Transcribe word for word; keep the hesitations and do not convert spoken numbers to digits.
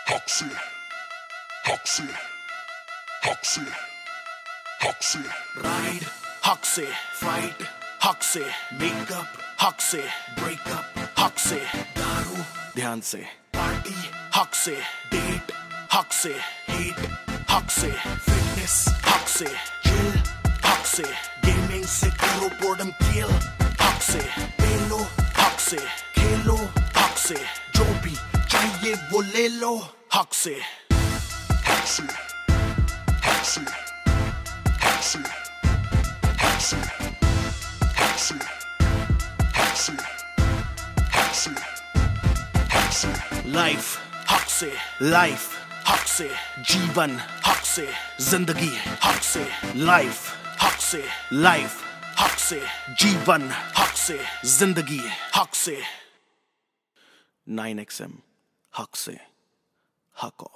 हक से, हक से, हक से, हक से राइड, हक से फाइट, हक से मेकअप, हक से ब्रेकअप, हक से दारू ध्यान से पार्टी, हक से डेट, हक से हेट, हक से फिटनेस, हक से चिल, हक से गेमिंग से करो बोर्डम किल, हक से पेलो, हक से खेलो, हक से जो भी चाहिए वो ले लो, हक से, हक से, हक से, हक से, हक से, हक से, हक से, हक से, हक से लाइफ, हक से लाइफ, हक से जीवन, हक से जिंदगी, हक से लाइफ, हक से लाइफ, हक से जीवन, हक से जिंदगी, हक से नाइन एक्स एम हक से हक ऑफ।